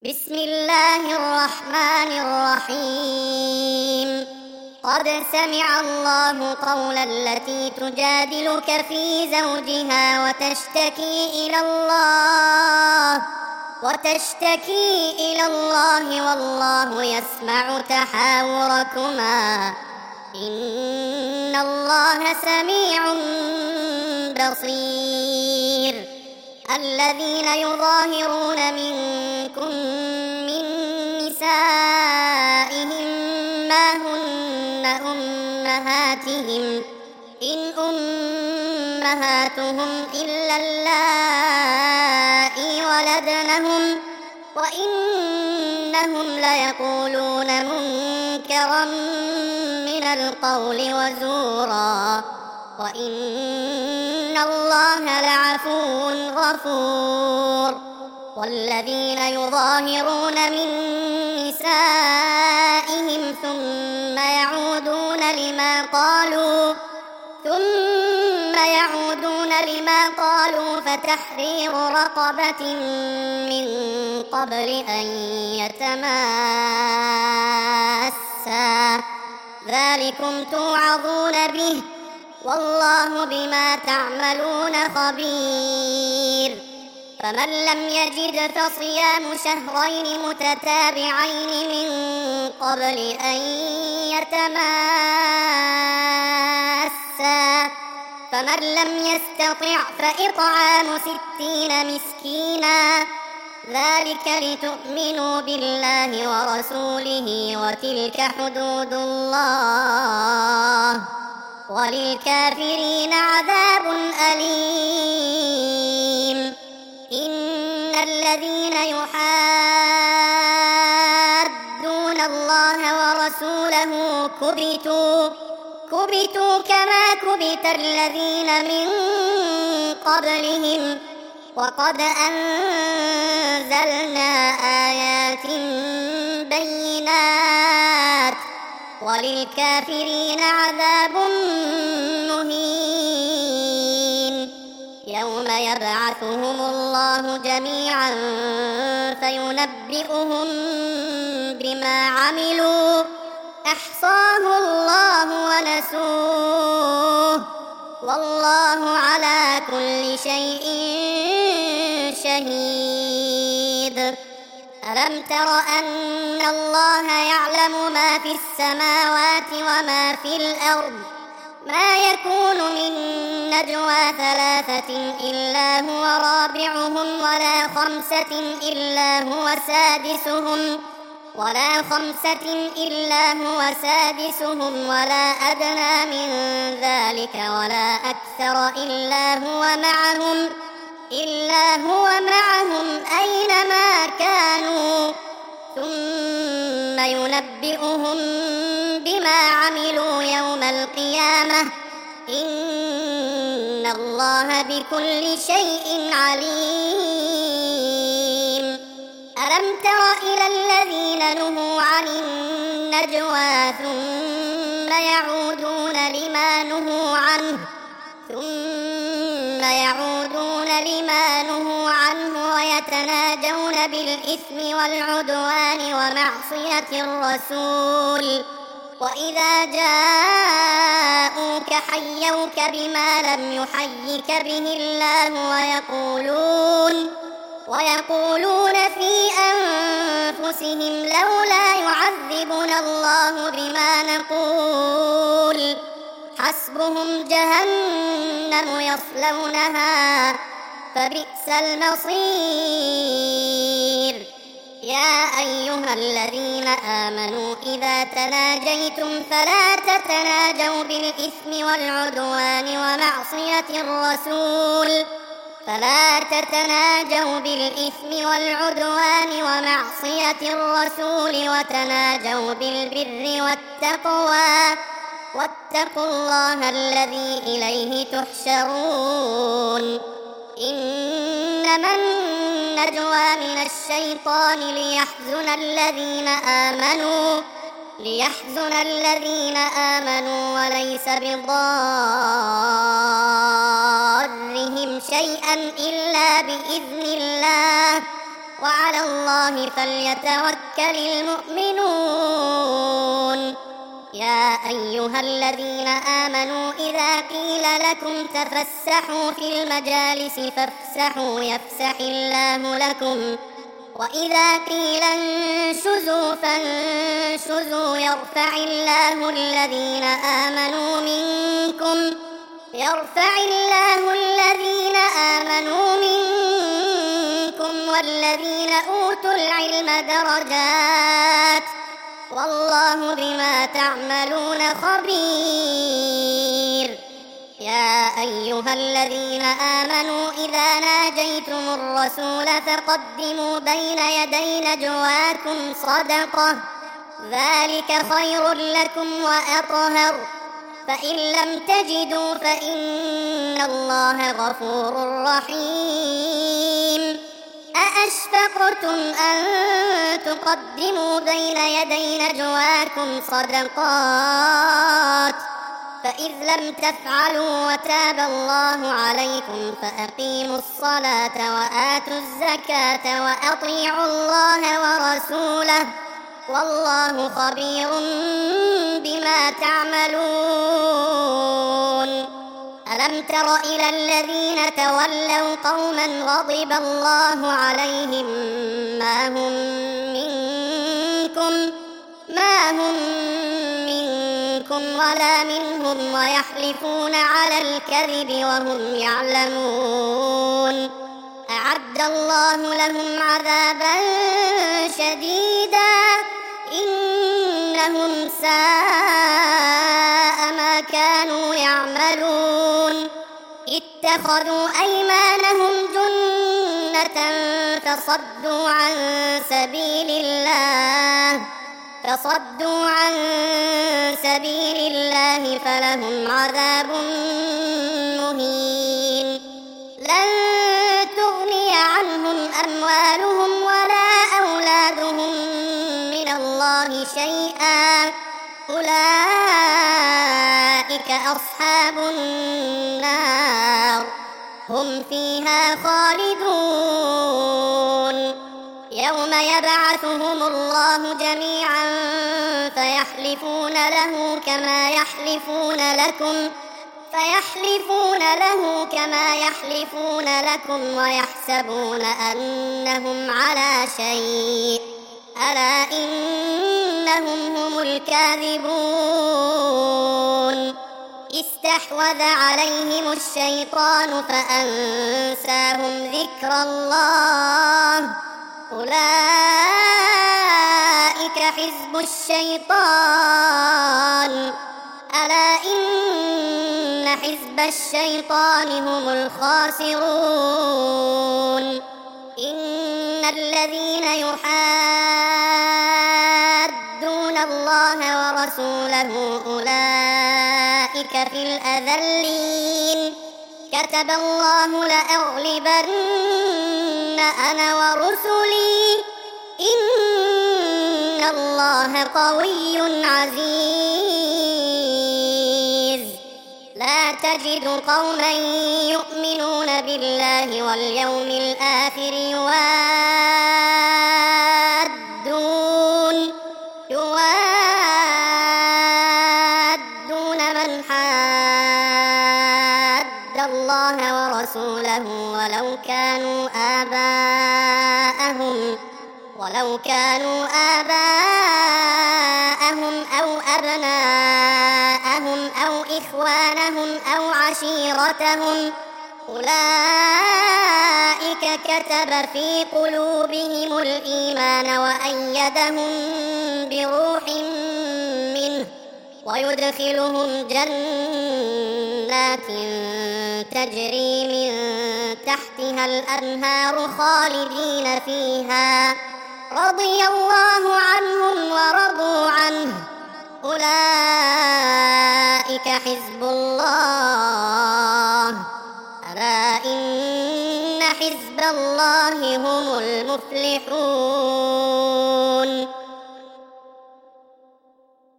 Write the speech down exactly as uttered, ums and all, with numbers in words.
بسم الله الرحمن الرحيم. قد سمع الله قول التي تجادلك في زوجها وتشتكي إلى الله وتشتكي إلى الله والله يسمع تحاوركما إن الله سميع بصير. الذين يظاهرون منكم من نسائهم ما هن أمهاتهم إن أمهاتهم إلا اللائي ولدنهم وإنهم ليقولون منكرا من القول وزورا وإن الله لعفو غفور. والذين يظاهرون من نسائهم ثم يعودون لما قالوا ثم يعودون لما قالوا فتحرير رقبة من قبل أن يتماسا ذلكم توعظون به والله بما تعملون خبير. فمن لم يجد فصيام شهرين متتابعين من قبل أن يتماسا فمن لم يستطع فإطعام ستين مسكينا ذلك لتؤمنوا بالله ورسوله وتلك حدود الله وللكافرين عذاب أليم. إن الذين يحادون الله ورسوله كبتوا كبتوا كما كبت الذين من قبلهم وقد أنزلنا آيات بينات وللكافرين عذاب مهين. يوم يبعثهم الله جميعا فينبئهم بما عملوا أحصاه الله ونسوه والله على كل شيء شهيد. ألم تر أن الله يعلم ما في السماوات وما في الأرض ما يكون من نجوى ثلاثة إلا هو رابعهم ولا خمسة إلا هو سادسهم ولا خمسة إلا هو سادسهم ولا أدنى من ذلك ولا أكثر إلا هو معهم إلا هو معهم أينما كانوا ثم ينبئهم بما عملوا يوم القيامة إن الله بكل شيء عليم. ألم تر إلى الذين نهوا عن النجوى ثم يعودون لما نهوا عنه ثم يعودون لما نهوا عنه ويتناجون بالإثم والعدوان ومعصية الرسول وإذا جاءوك حيوك بما لم يحيك به الله ويقولون ويقولون في أنفسهم لولا يعذبنا الله بما نقول حسبهم جهنم يصلونها فبئس المصير. يا أيها الذين آمنوا إذا تناجيتم فلا تتناجوا بالإثم والعدوان ومعصية الرسول فلا تتناجوا بالإثم والعدوان ومعصية الرسول وتناجوا بالبر والتقوى واتقوا الله الذي إليه تحشرون. إنما النجوى من الشيطان ليحزن الذين آمنوا ليحزن الذين آمنوا وليس بضارهم شيئا إلا بإذن الله وعلى الله فليتوكل المؤمنون. يا أيها الذين آمنوا إذا قيل لكم تفسحوا في المجالس فافسحوا يفسح الله لكم، وإذا قيل انشزوا فانشزوا يرفع الله الذين آمنوا منكم يرفع الله الذين آمنوا منكم والذين أوتوا العلم درجات، والله بما تعملون خبير. يا أيها الذين آمنوا إذا ناجيتم الرسول فقدموا بين يدي نجواكم صدقة، ذلك خير لكم وأطهر، فإن لم تجدوا فإن الله غفور رحيم. أأشفقتم أن تقدموا بين يدي نجواكم صدقات، فإذ لم تفعلوا وتاب الله عليكم فأقيموا الصلاة وآتوا الزكاة وأطيعوا الله ورسوله، والله خبير بما تعملون. ألم تر إلى الذين تولوا قوما غضب الله عليهم ما هم منكم ما هم منكم ولا منهم ويحلفون على الكذب وهم يعلمون، أعد الله لهم عذابا شديدا إنهم ساء ما كانوا يعملون. اتخذوا أيمانهم جنة فصدوا عن سبيل الله فصدوا عن سبيل الله فلهم عذاب مهين. لن تغني عنهم أموالهم ولا أولادهم من الله شيئا، أولئك أصحاب النار هم فيها خالدون. يوم يبعثهم الله جميعا فيحلفون له كما يحلفون لكم فيحلفون له كما يحلفون لكم ويحسبون أنهم على شيء، ألا إنهم هم الكاذبون. استحوذ عليهم الشيطان فأنساهم ذكر الله، أولئك حزب الشيطان، ألا إن حزب الشيطان هم الخاسرون. إن الذين يحادون الله ورسوله أولئك في الأذلين. كتب الله لأغلبن أنا ورسلي إن الله قوي عزيز. لا تجد قوما يؤمنون بالله واليوم الآخر يوادون يوادون من حاد الله ورسوله ولو كانوا آباءهم ولو كانوا آباءهم أو أبناءهم أو إخوانهم أو عشيرتهم، أولئك كتب في قلوبهم الإيمان وأيدهم بروح منه ويدخلهم جنات تجري من تحتها الأنهار خالدين فيها، رضي الله عنهم ورضوا عنه، أولئك حزب الله، ألا إن حزب الله هم المفلحون.